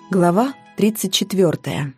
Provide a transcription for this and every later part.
Глава 34.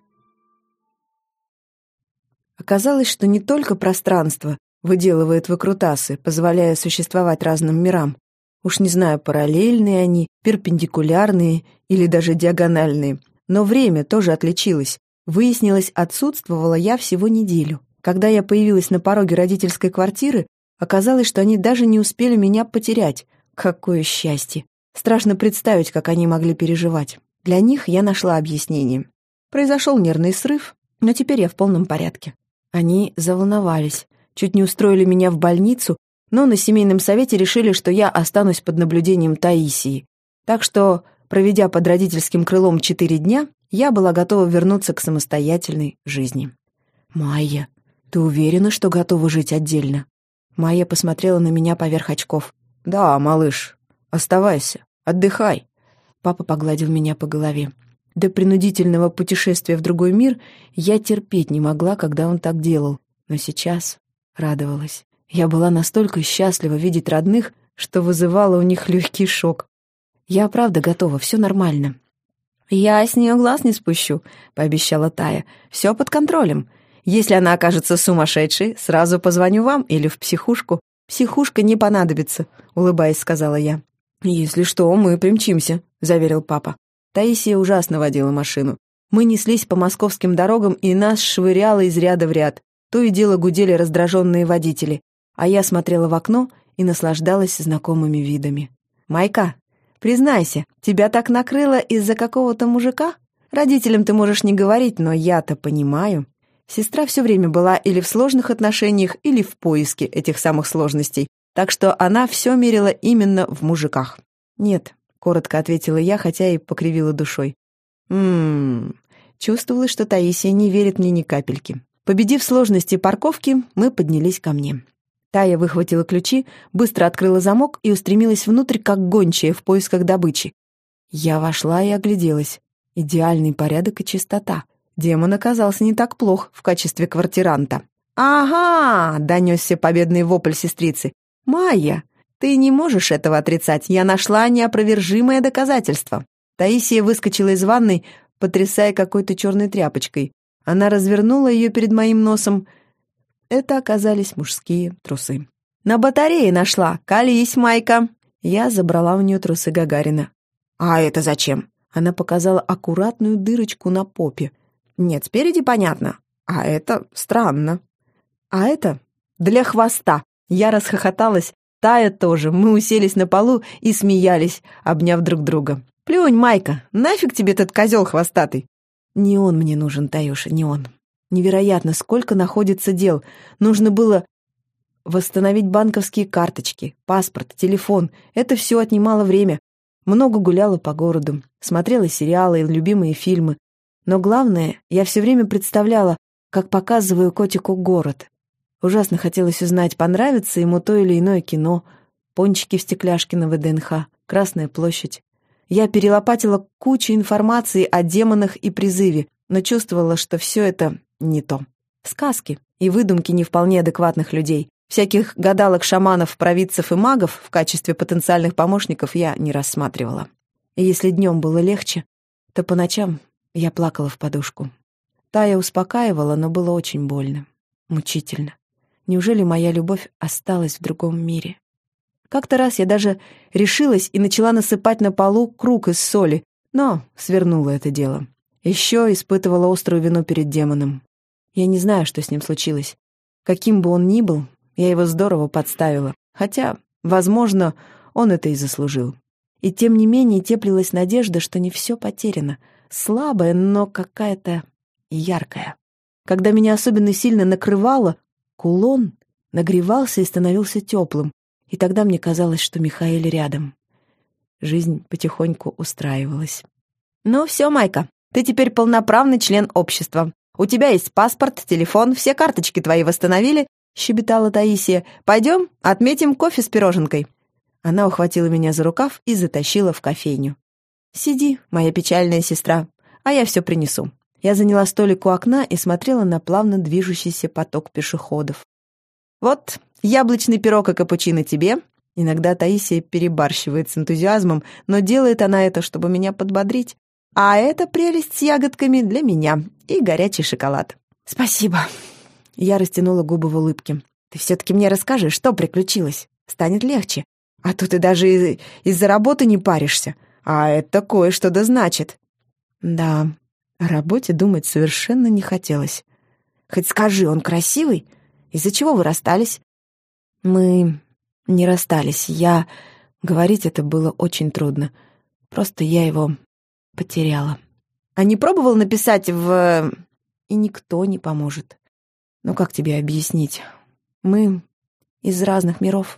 Оказалось, что не только пространство выделывает выкрутасы, позволяя существовать разным мирам. Уж не знаю, параллельные они, перпендикулярные или даже диагональные. Но время тоже отличилось. Выяснилось, отсутствовала я всего неделю. Когда я появилась на пороге родительской квартиры, оказалось, что они даже не успели меня потерять. Какое счастье! Страшно представить, как они могли переживать. Для них я нашла объяснение. Произошел нервный срыв, но теперь я в полном порядке. Они заволновались, чуть не устроили меня в больницу, но на семейном совете решили, что я останусь под наблюдением Таисии. Так что, проведя под родительским крылом 4 дня, я была готова вернуться к самостоятельной жизни. «Майя, ты уверена, что готова жить отдельно?» Майя посмотрела на меня поверх очков. «Да, малыш, оставайся, отдыхай». Папа погладил меня по голове. До принудительного путешествия в другой мир я терпеть не могла, когда он так делал. Но сейчас радовалась. Я была настолько счастлива видеть родных, что вызывала у них легкий шок. «Я правда готова, все нормально». «Я с нее глаз не спущу», — пообещала Тая. «Все под контролем. Если она окажется сумасшедшей, сразу позвоню вам или в психушку». «Психушка не понадобится», — улыбаясь, сказала я. «Если что, мы примчимся», — заверил папа. Таисия ужасно водила машину. Мы неслись по московским дорогам, и нас швыряло из ряда в ряд. То и дело гудели раздраженные водители, а я смотрела в окно и наслаждалась знакомыми видами. «Майка, признайся, тебя так накрыло из-за какого-то мужика? Родителям ты можешь не говорить, но я-то понимаю». Сестра все время была или в сложных отношениях, или в поиске этих самых сложностей, так что она все мерила именно в мужиках. «Нет», — коротко ответила я, хотя и покривила душой. Чувствовалось, что Таисия не верит мне ни капельки. Победив сложности парковки, мы поднялись ко мне. Тая выхватила ключи, быстро открыла замок и устремилась внутрь, как гончая в поисках добычи. Я вошла и огляделась. Идеальный порядок и чистота. Демон оказался не так плох в качестве квартиранта. «Ага!» — донесся победный вопль сестрицы. «Майя, ты не можешь этого отрицать. Я нашла неопровержимое доказательство». Таисия выскочила из ванной, потрясая какой-то черной тряпочкой. Она развернула ее перед моим носом. Это оказались мужские трусы. «На батарее нашла. Колись, Майка!» Я забрала у нее трусы Гагарина. «А это зачем?» Она показала аккуратную дырочку на попе. «Нет, спереди понятно. А это странно. А это для хвоста». Я расхохоталась, Тая тоже. Мы уселись на полу и смеялись, обняв друг друга. «Плюнь, Майка, нафиг тебе этот козел хвостатый?» «Не он мне нужен, Таюша, не он. Невероятно, сколько находится дел. Нужно было восстановить банковские карточки, паспорт, телефон. Это все отнимало время. Много гуляла по городу, смотрела сериалы и любимые фильмы. Но главное, я все время представляла, как показываю котику город. Ужасно хотелось узнать, понравится ему то или иное кино, пончики в стекляшке на ВДНХ, Красная площадь. Я перелопатила кучу информации о демонах и призыве, но чувствовала, что все это не то. Сказки и выдумки не вполне адекватных людей. Всяких гадалок, шаманов, провидцев и магов в качестве потенциальных помощников я не рассматривала. И если днем было легче, то по ночам я плакала в подушку. Тая успокаивала, но было очень больно, мучительно. Неужели моя любовь осталась в другом мире? Как-то раз я даже решилась и начала насыпать на полу круг из соли, но свернула это дело. Еще испытывала острую вину перед демоном. Я не знаю, что с ним случилось. Каким бы он ни был, я его здорово подставила. Хотя, возможно, он это и заслужил. И тем не менее теплилась надежда, что не все потеряно. Слабая, но какая-то яркая. Когда меня особенно сильно накрывало, кулон нагревался и становился теплым, и тогда мне казалось, что Михаэль рядом. Жизнь потихоньку устраивалась. «Ну все, Майка, ты теперь полноправный член общества. У тебя есть паспорт, телефон, все карточки твои восстановили», — щебетала Таисия. «Пойдем, отметим кофе с пироженкой». Она ухватила меня за рукав и затащила в кофейню. «Сиди, моя печальная сестра, а я все принесу». Я заняла столик у окна и смотрела на плавно движущийся поток пешеходов. «Вот, яблочный пирог и капучино тебе». Иногда Таисия перебарщивает с энтузиазмом, но делает она это, чтобы меня подбодрить. А эта прелесть с ягодками для меня и горячий шоколад». «Спасибо». Я растянула губы в улыбке. «Ты все-таки мне расскажи, что приключилось? Станет легче. А то ты даже из-за работы не паришься. А это кое-что да значит». Да, о работе думать совершенно не хотелось. «Хоть скажи, он красивый? Из-за чего вы расстались?» «Мы не расстались. Говорить это было очень трудно. Просто я его потеряла. А не пробовал написать в... И никто не поможет. Ну, как тебе объяснить? Мы из разных миров».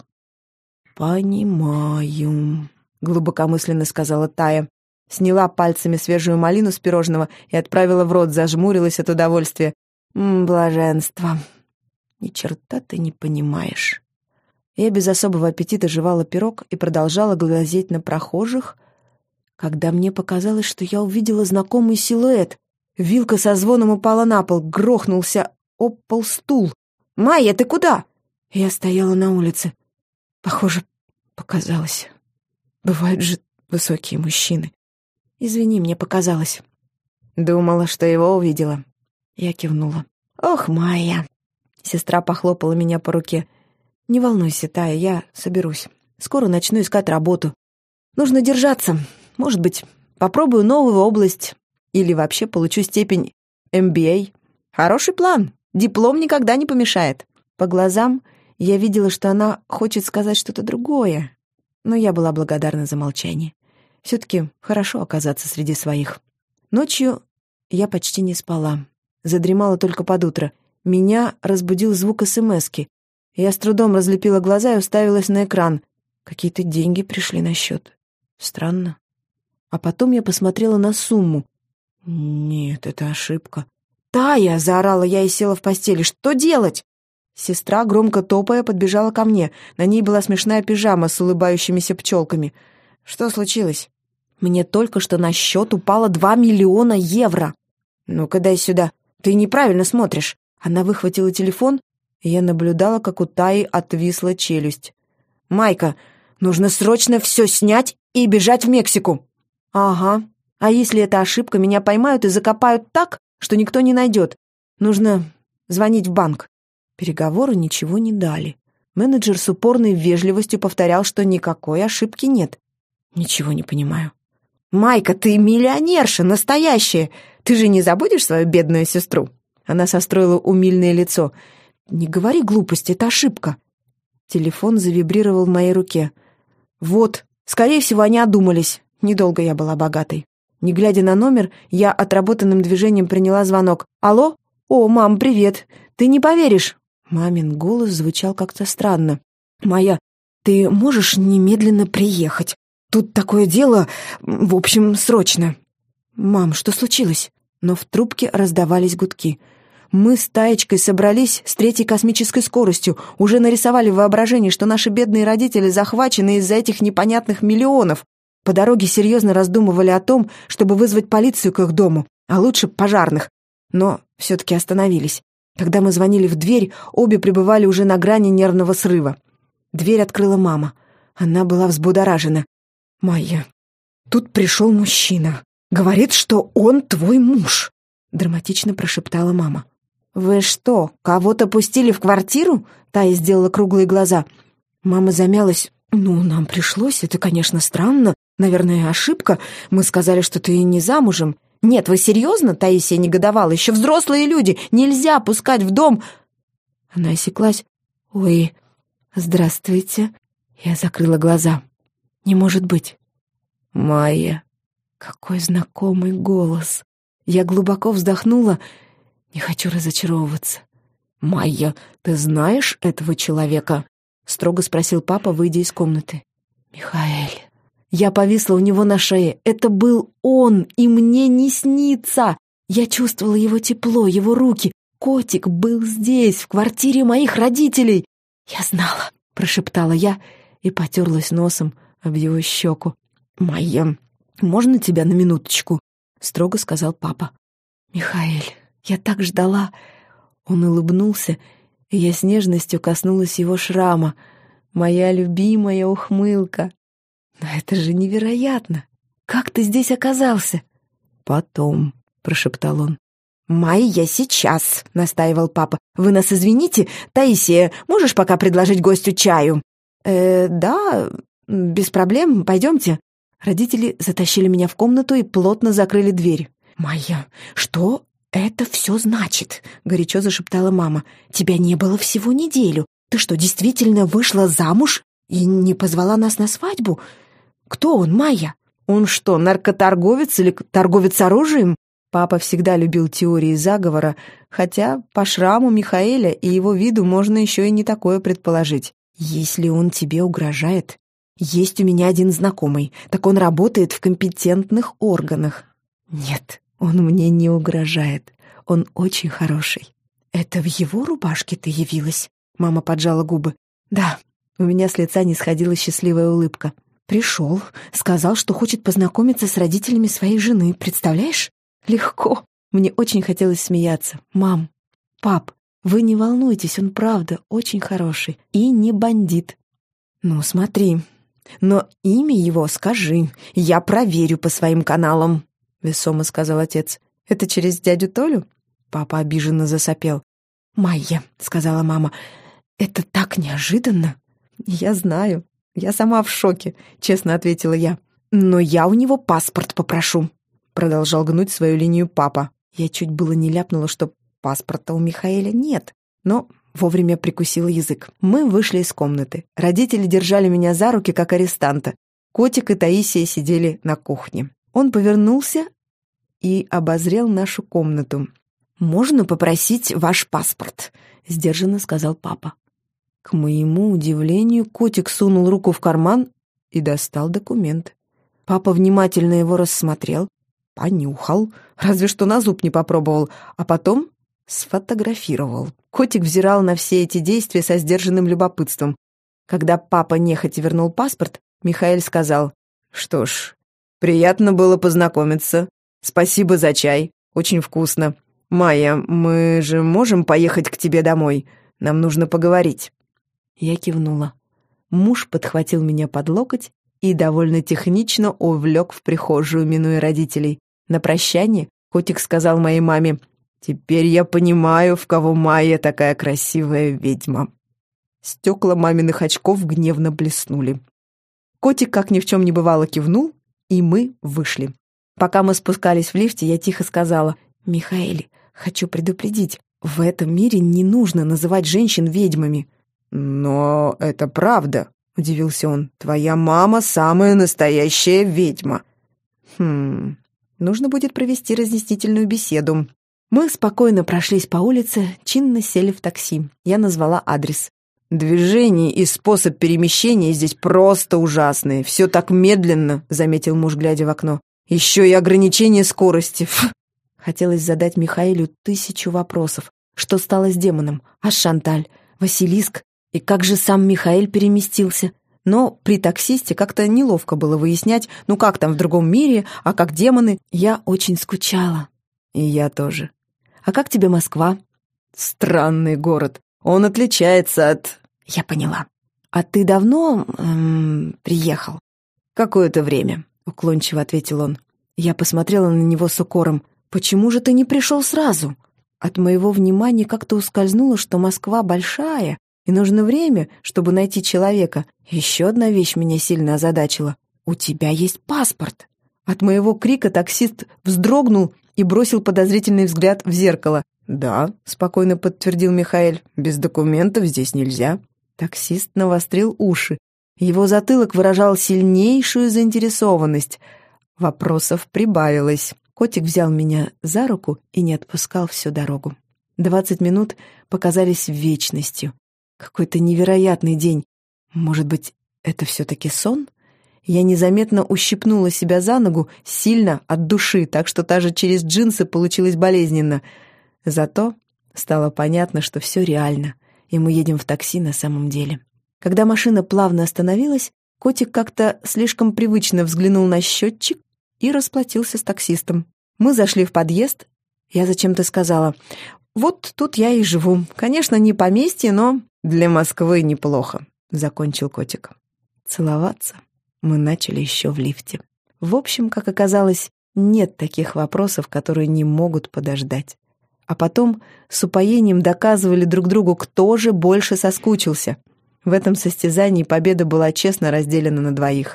«Понимаю», — глубокомысленно сказала Тая. Сняла пальцами свежую малину с пирожного и отправила в рот, зажмурилась от удовольствия. Блаженство. Ни черта ты не понимаешь». Я без особого аппетита жевала пирог и продолжала глазеть на прохожих, когда мне показалось, что я увидела знакомый силуэт. Вилка со звоном упала на пол, грохнулся об пол стул. «Майя, ты куда?» Я стояла на улице. Похоже, показалось. Бывают же высокие мужчины. «Извини, мне показалось». «Думала, что его увидела». Я кивнула. «Ох, Майя!» Сестра похлопала меня по руке. «Не волнуйся, Тая, я соберусь. Скоро начну искать работу. Нужно держаться. Может быть, попробую новую область. Или вообще получу степень MBA. Хороший план. Диплом никогда не помешает». По глазам я видела, что она хочет сказать что-то другое. Но я была благодарна за молчание. Все-таки хорошо оказаться среди своих. Ночью я почти не спала. Задремала только под утро. Меня разбудил звук СМСки. Я с трудом разлепила глаза и уставилась на экран. Какие-то деньги пришли на счет. Странно. А потом я посмотрела на сумму. Нет, это ошибка. «Тая!» — заорала я и села в постели. «Что делать?» Сестра, громко топая, подбежала ко мне. На ней была смешная пижама с улыбающимися пчелками. «Что случилось?» «Мне только что на счет упало 2 миллиона евро». «Ну-ка, дай сюда. Ты неправильно смотришь». Она выхватила телефон, и я наблюдала, как у Таи отвисла челюсть. «Майка, нужно срочно все снять и бежать в Мексику». «Ага. А если это ошибка, меня поймают и закопают так, что никто не найдет. Нужно звонить в банк». Переговоры ничего не дали. Менеджер с упорной вежливостью повторял, что никакой ошибки нет. Ничего не понимаю. «Майка, ты миллионерша, настоящая! Ты же не забудешь свою бедную сестру?» Она состроила умильное лицо. «Не говори глупости, это ошибка». Телефон завибрировал в моей руке. «Вот, скорее всего, они одумались. Недолго я была богатой». Не глядя на номер, я отработанным движением приняла звонок. «Алло? О, мам, привет. Ты не поверишь». Мамин голос звучал как-то странно. «Майя, ты можешь немедленно приехать? Тут такое дело, в общем, срочно». «Мам, что случилось?» Но в трубке раздавались гудки. Мы с Таечкой собрались с 3-й космической скоростью, уже нарисовали в воображении, что наши бедные родители захвачены из-за этих непонятных миллионов. По дороге серьезно раздумывали о том, чтобы вызвать полицию к их дому, а лучше пожарных. Но все-таки остановились. Когда мы звонили в дверь, обе пребывали уже на грани нервного срыва. Дверь открыла мама. Она была взбудоражена. «Майя, тут пришел мужчина. Говорит, что он твой муж», — драматично прошептала мама. «Вы что, кого-то пустили в квартиру?» Тая сделала круглые глаза. Мама замялась. «Ну, нам пришлось, это, конечно, странно. Наверное, ошибка. Мы сказали, что ты не замужем». «Нет, вы серьезно?» — Таисия негодовала. «Еще взрослые люди. Нельзя пускать в дом...» Она осеклась. «Ой, здравствуйте». Я закрыла глаза. «Не может быть». «Майя». Какой знакомый голос. Я глубоко вздохнула. Не хочу разочаровываться. «Майя, ты знаешь этого человека?» — строго спросил папа, выйдя из комнаты. «Михаэль». Я повисла у него на шее. Это был он, и мне не снится. Я чувствовала его тепло, его руки. Котик был здесь, в квартире моих родителей. «Я знала», — прошептала я и потерлась носом об его щеку. «Майя, можно тебя на минуточку?» — строго сказал папа. «Михаэль, я так ждала». Он улыбнулся, и я с нежностью коснулась его шрама. Моя любимая ухмылка. «Но это же невероятно! Как ты здесь оказался?» «Потом», — прошептал он. «Май, я сейчас», — настаивал папа. «Вы нас извините? Таисия, можешь пока предложить гостю чаю?» Да, без проблем, пойдемте». Родители затащили меня в комнату и плотно закрыли дверь. «Майя, что это все значит?» — горячо зашептала мама. «Тебя не было всего неделю. Ты что, действительно вышла замуж и не позвала нас на свадьбу? Кто он, Майя? Он что, наркоторговец или торговец оружием?» Папа всегда любил теории заговора, хотя по шраму Михаэля и его виду можно еще и не такое предположить. «Если он тебе угрожает, есть у меня один знакомый, так он работает в компетентных органах». «Нет, он мне не угрожает, он очень хороший». «Это в его рубашке ты явилась?» Мама поджала губы. «Да». У меня с лица не сходила счастливая улыбка. «Пришел, сказал, что хочет познакомиться с родителями своей жены, представляешь? Легко». Мне очень хотелось смеяться. «Мам, пап, вы не волнуйтесь, он правда очень хороший и не бандит». «Ну, смотри, но имя его скажи, я проверю по своим каналам», — весомо сказал отец. «Это через дядю Толю?» Папа обиженно засопел. «Майя», — сказала мама, — «это так неожиданно». «Я знаю, я сама в шоке», — честно ответила я. «Но я у него паспорт попрошу», — продолжал гнуть свою линию папа. Я чуть было не ляпнула, что паспорта у Михаэля нет, но вовремя прикусила язык. Мы вышли из комнаты. Родители держали меня за руки, как арестанта. Котик и Таисия сидели на кухне. Он повернулся и обозрел нашу комнату. «Можно попросить ваш паспорт?» — сдержанно сказал папа. К моему удивлению, котик сунул руку в карман и достал документ. Папа внимательно его рассмотрел, понюхал, разве что на зуб не попробовал, а потом сфотографировал. Котик взирал на все эти действия со сдержанным любопытством. Когда папа нехотя вернул паспорт, Михаэль сказал: «Что ж, приятно было познакомиться. Спасибо за чай, очень вкусно. Майя, мы же можем поехать к тебе домой? Нам нужно поговорить». Я кивнула. Муж подхватил меня под локоть и довольно технично увлек в прихожую, минуя родителей. На прощание котик сказал моей маме: «Теперь я понимаю, в кого Майя такая красивая ведьма». Стекла маминых очков гневно блеснули. Котик, как ни в чем не бывало, кивнул, и мы вышли. Пока мы спускались в лифте, я тихо сказала: «Михаэль, хочу предупредить, в этом мире не нужно называть женщин ведьмами». «Но это правда», — удивился он. «Твоя мама самая настоящая ведьма». Нужно будет провести разъяснительную беседу». Мы спокойно прошлись по улице, чинно сели в такси. Я назвала адрес. «Движение и способ перемещения здесь просто ужасные. Все так медленно», — заметил муж, глядя в окно. «Еще и ограничение скорости. Фу». Хотелось задать Михаэлю 1000 вопросов. Что стало с демоном? А Шанталь? Василиск? И как же сам Михаэль переместился? Но при таксисте как-то неловко было выяснять, ну как там в другом мире, а как демоны. Я очень скучала. И я тоже. «А как тебе Москва?» «Странный город. Он отличается от...» «Я поняла. А ты давно приехал?» «Какое-то время», — уклончиво ответил он. Я посмотрела на него с укором. «Почему же ты не пришел сразу?» От моего внимания как-то ускользнуло, что Москва большая, и нужно время, чтобы найти человека. Еще одна вещь меня сильно озадачила. «У тебя есть паспорт!» От моего крика таксист вздрогнул и бросил подозрительный взгляд в зеркало. «Да», — спокойно подтвердил Михаэль, — «без документов здесь нельзя». Таксист навострил уши. Его затылок выражал сильнейшую заинтересованность. Вопросов прибавилось. Котик взял меня за руку и не отпускал всю дорогу. 20 минут показались вечностью. Какой-то невероятный день. Может быть, это все-таки сон? Я незаметно ущипнула себя за ногу, сильно, от души, так что даже через джинсы получилось болезненно. Зато стало понятно, что все реально, и мы едем в такси на самом деле. Когда машина плавно остановилась, котик как-то слишком привычно взглянул на счетчик и расплатился с таксистом. Мы зашли в подъезд. Я зачем-то сказала: «Вот тут я и живу. Конечно, не поместье, но для Москвы неплохо», — закончил котик. Целоваться мы начали еще в лифте. В общем, как оказалось, Нет таких вопросов, которые не могут подождать. А потом с упоением доказывали друг другу, кто же больше соскучился. В этом состязании победа была честно разделена на двоих.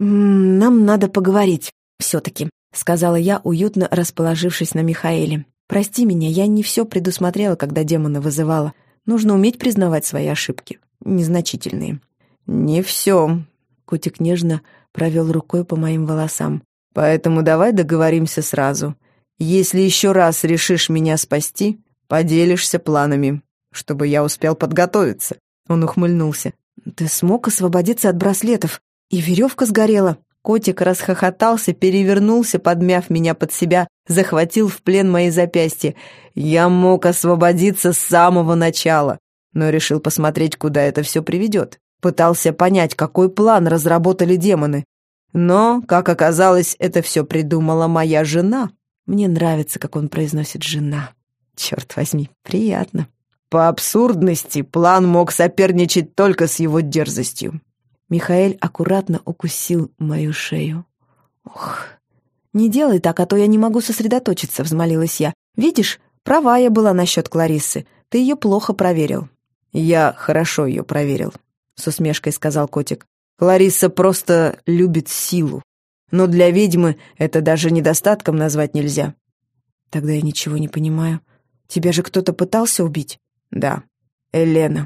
«Нам надо поговорить, все-таки», — сказала я, уютно расположившись на Михаэле. «Прости меня, я не все предусмотрела, когда демона вызывала. Нужно уметь признавать свои ошибки, незначительные». «Не все», — котик нежно провел рукой по моим волосам. «Поэтому давай договоримся сразу. Если еще раз решишь меня спасти, поделишься планами, чтобы я успел подготовиться». Он ухмыльнулся. «Ты смог освободиться от браслетов, и веревка сгорела». Котик расхохотался, перевернулся, подмяв меня под себя, захватил в плен мои запястья. Я мог освободиться с самого начала, но решил посмотреть, куда это все приведет. Пытался понять, какой план разработали демоны. Но, как оказалось, это все придумала моя жена. Мне нравится, как он произносит «жена». Черт возьми, приятно. По абсурдности план мог соперничать только с его дерзостью. Михаэль аккуратно укусил мою шею. «Ох, не делай так, а то я не могу сосредоточиться», — взмолилась я. «Видишь, права я была насчет Клариссы. Ты ее плохо проверил». «Я хорошо ее проверил», — с усмешкой сказал котик. «Кларисса просто любит силу. Но для ведьмы это даже недостатком назвать нельзя». «Тогда я ничего не понимаю. Тебя же кто-то пытался убить?» «Да, Элена».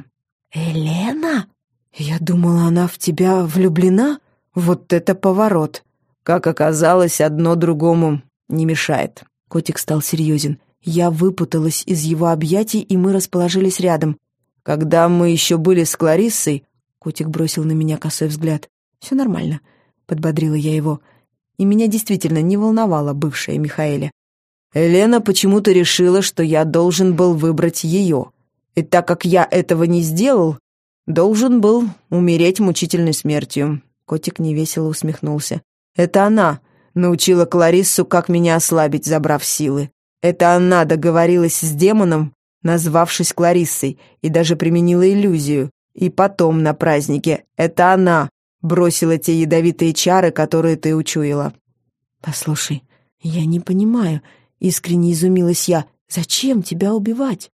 «Элена? Я думала, она в тебя влюблена? Вот это поворот!» «Как оказалось, одно другому не мешает». Котик стал серьезен. Я выпуталась из его объятий, и мы расположились рядом. «Когда мы еще были с Клариссой...» Котик бросил на меня косой взгляд. «Все нормально», — подбодрила я его. И меня действительно не волновала бывшая Михаэля. «Елена почему-то решила, что я должен был выбрать ее. И так как я этого не сделал, должен был умереть мучительной смертью». Котик невесело усмехнулся. «Это она научила Клариссу, как меня ослабить, забрав силы. Это она договорилась с демоном, назвавшись Клариссой, и даже применила иллюзию. И потом на празднике это она бросила те ядовитые чары, которые ты учуяла». «Послушай, я не понимаю», — искренне изумилась я. «Зачем тебя убивать?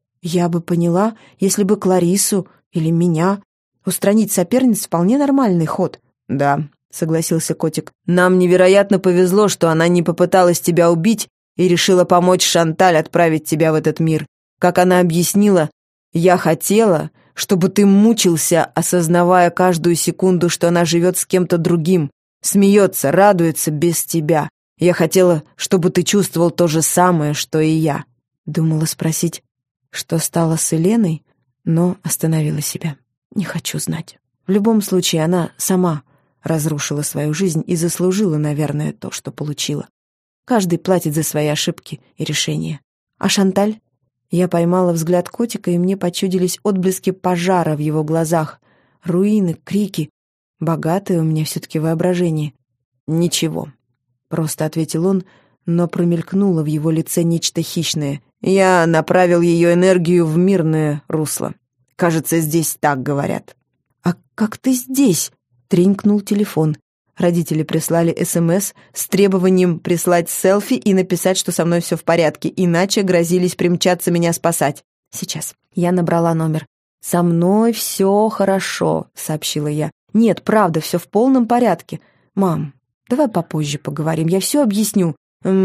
Я бы поняла, если бы Клариссу или меня. Устранить соперниц вполне нормальный ход». «Да», — согласился котик. «Нам невероятно повезло, что она не попыталась тебя убить и решила помочь Шанталь отправить тебя в этот мир. Как она объяснила, я хотела, чтобы ты мучился, осознавая каждую секунду, что она живет с кем-то другим, смеется, радуется без тебя. Я хотела, чтобы ты чувствовал то же самое, что и я». Думала спросить, что стало с Еленой, но остановила себя. Не хочу знать. В любом случае, она сама разрушила свою жизнь и заслужила, наверное, то, что получила. Каждый платит за свои ошибки и решения. А Шанталь? Я поймала взгляд котика, и мне почудились отблески пожара в его глазах. Руины, крики. Богатое у меня все-таки воображение. «Ничего», — просто ответил он, но промелькнуло в его лице нечто хищное. «Я направил ее энергию в мирное русло. Кажется, здесь так говорят». «А как ты здесь?» — тренькнул телефон. Родители прислали СМС с требованием прислать селфи и написать, что со мной все в порядке, иначе грозились примчаться меня спасать. «Сейчас». Я набрала номер. «Со мной все хорошо», — сообщила я. «Нет, правда, все в полном порядке. Мам, давай попозже поговорим, я все объясню.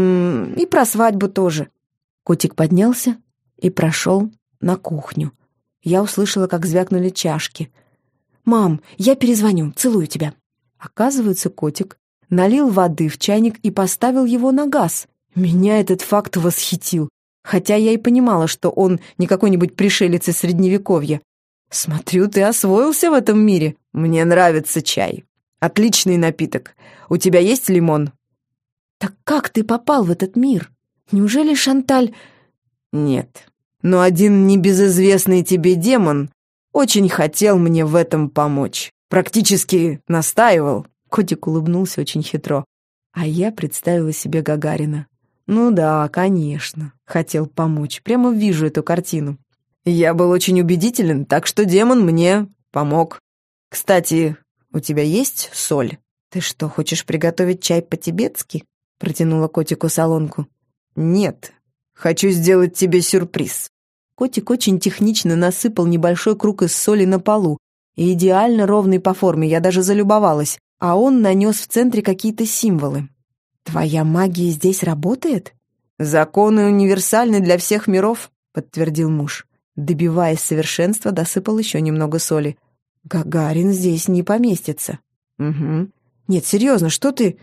И про свадьбу тоже». Котик поднялся и прошел на кухню. Я услышала, как звякнули чашки. «Мам, я перезвоню, целую тебя». Оказывается, котик налил воды в чайник и поставил его на газ. Меня этот факт восхитил, хотя я и понимала, что он не какой-нибудь пришелец из Средневековья. «Смотрю, ты освоился в этом мире. Мне нравится чай. Отличный напиток. У тебя есть лимон?» «Так как ты попал в этот мир? Неужели Шанталь...» «Нет, но один небезызвестный тебе демон очень хотел мне в этом помочь. Практически настаивал». Котик улыбнулся очень хитро. А я представила себе Гагарина. Ну да, конечно, хотел помочь. Прямо вижу эту картину. Я был очень убедителен, так что демон мне помог. «Кстати, у тебя есть соль? Ты что, хочешь приготовить чай по-тибетски?» протянула котику солонку. «Нет, хочу сделать тебе сюрприз». Котик очень технично насыпал небольшой круг из соли на полу, и идеально ровный по форме, я даже залюбовалась, а он нанес в центре какие-то символы. «Твоя магия здесь работает?» «Законы универсальны для всех миров», — подтвердил муж. Добиваясь совершенства, досыпал еще немного соли. «Гагарин здесь не поместится». «Угу». «Нет, серьезно, что ты...»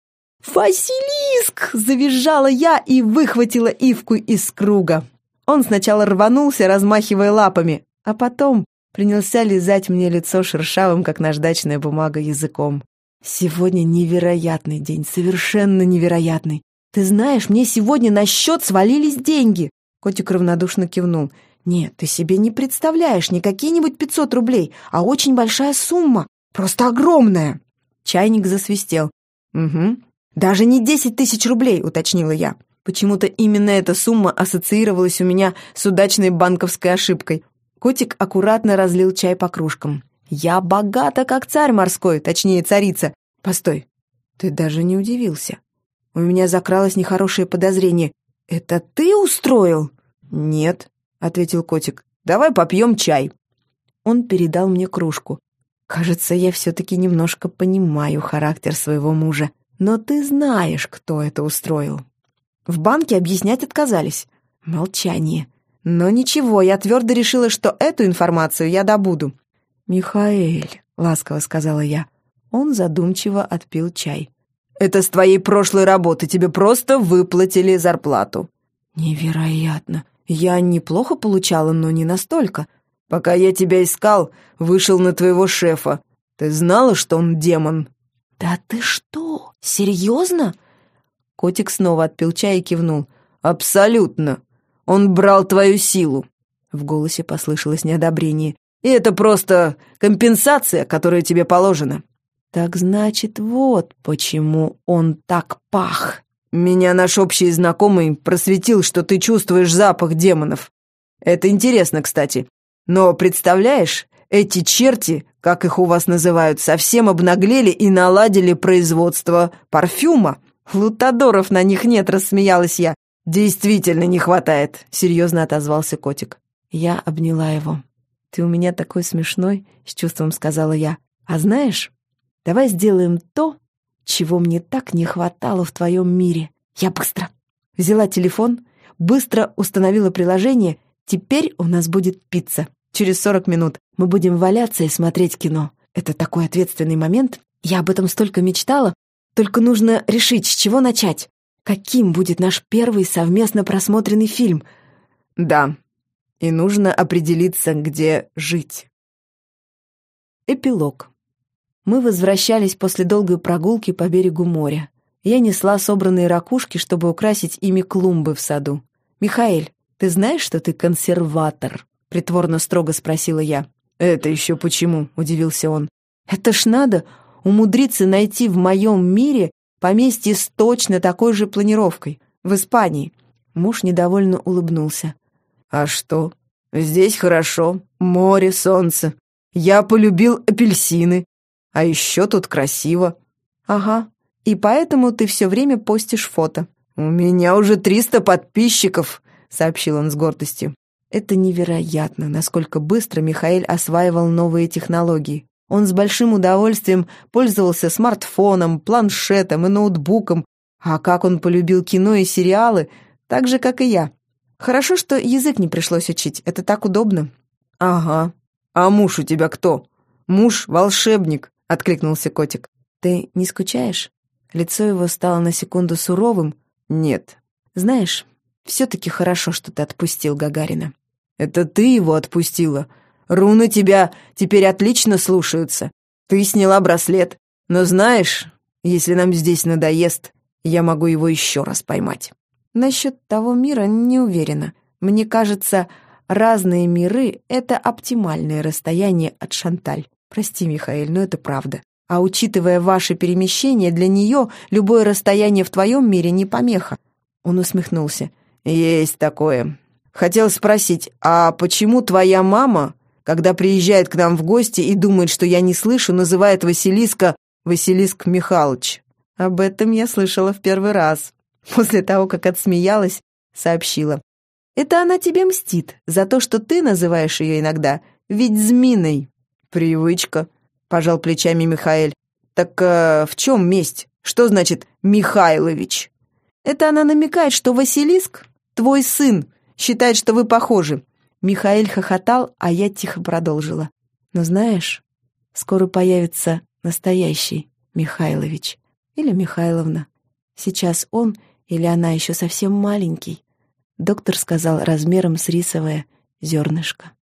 «Василиск!» — завизжала я и выхватила Ивку из круга. Он сначала рванулся, размахивая лапами, а потом принялся лизать мне лицо шершавым, как наждачная бумага, языком. «Сегодня невероятный день, совершенно невероятный. Ты знаешь, мне сегодня на счет свалились деньги!» Котик равнодушно кивнул. «Нет, ты себе не представляешь, не какие-нибудь 500 рублей, а очень большая сумма, просто огромная!» Чайник засвистел. «Угу. Даже не 10 тысяч рублей», — уточнила я. Почему-то именно эта сумма ассоциировалась у меня с удачной банковской ошибкой. Котик аккуратно разлил чай по кружкам. «Я богата, как царь морской, точнее, царица. Постой, ты даже не удивился. У меня закралось нехорошее подозрение. Это ты устроил?» «Нет», — ответил котик. «Давай попьем чай». Он передал мне кружку. «Кажется, я все-таки немножко понимаю характер своего мужа. Но ты знаешь, кто это устроил». В банке объяснять отказались. Молчание. Но ничего, я твердо решила, что эту информацию я добуду. «Михаэль», — ласково сказала я. Он задумчиво отпил чай. «Это с твоей прошлой работы, тебе просто выплатили зарплату». «Невероятно. Я неплохо получала, но не настолько. Пока я тебя искал, вышел на твоего шефа. Ты знала, что он демон?» «Да ты что, серьезно?» Котик снова отпил чай и кивнул. «Абсолютно. Он брал твою силу». В голосе послышалось неодобрение. «И это просто компенсация, которая тебе положена». «Так значит, вот почему он так пах». «Меня наш общий знакомый просветил, что ты чувствуешь запах демонов. Это интересно, кстати. Но, представляешь, эти черти, как их у вас называют, совсем обнаглели и наладили производство парфюма. Лутадоров на них нет», — рассмеялась я. «Действительно не хватает», — серьезно отозвался котик. Я обняла его. «Ты у меня такой смешной», — с чувством сказала я. «А знаешь, давай сделаем то, чего мне так не хватало в твоем мире. Я быстро». Взяла телефон, быстро установила приложение. Теперь у нас будет пицца. Через 40 минут мы будем валяться и смотреть кино. Это такой ответственный момент. Я об этом столько мечтала. Только нужно решить, с чего начать. Каким будет наш первый совместно просмотренный фильм? Да, и нужно определиться, где жить. Эпилог. Мы возвращались после долгой прогулки по берегу моря. Я несла собранные ракушки, чтобы украсить ими клумбы в саду. «Михаэль, ты знаешь, что ты консерватор?» — притворно строго спросила я. «Это еще почему?» — удивился он. «Это ж надо умудриться найти в моем мире поместье с точно такой же планировкой, в Испании». Муж недовольно улыбнулся. «А что? Здесь хорошо, море, солнце. Я полюбил апельсины. А еще тут красиво». «Ага, и поэтому ты все время постишь фото». «У меня уже 300 подписчиков», — сообщил он с гордостью. Это невероятно, насколько быстро Михаэль осваивал новые технологии. Он с большим удовольствием пользовался смартфоном, планшетом и ноутбуком. А как он полюбил кино и сериалы, так же, как и я. Хорошо, что язык не пришлось учить, это так удобно. «Ага. А муж у тебя кто?» «Муж-волшебник», — откликнулся котик. «Ты не скучаешь?» Лицо его стало на секунду суровым. «Нет». «Знаешь, все-таки хорошо, что ты отпустил Гагарина». «Это ты его отпустила. Руны тебя теперь отлично слушаются. Ты сняла браслет. Но знаешь, если нам здесь надоест, я могу его еще раз поймать». Насчет того мира не уверена. Мне кажется, разные миры — это оптимальное расстояние от Шанталь. Прости, Михаэль, но это правда. А учитывая ваше перемещение, для нее любое расстояние в твоем мире не помеха. Он усмехнулся. «Есть такое. Хотел спросить, а почему твоя мама, когда приезжает к нам в гости и думает, что я не слышу, называет Василиска Василиск Михайлович?» Об этом я слышала в первый раз. После того, как отсмеялась, сообщила. Это она тебе мстит за то, что ты называешь ее иногда ведьминой. Привычка, пожал плечами Михаэль. Так в чем месть? Что значит Михайлович? Это она намекает, что Василиск — твой сын, считает, что вы похожи. Михаэль хохотал, а я тихо продолжила. Но знаешь, скоро появится настоящий Михайлович или Михайловна. Сейчас он или она еще совсем маленький. Доктор сказал размером с рисовое зернышко.